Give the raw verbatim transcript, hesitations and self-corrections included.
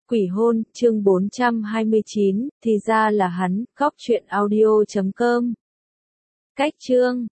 Quỷ hôn, chương bốn trăm hai mươi chín, thì ra là hắn, góc truyện audio chấm com. Cách chương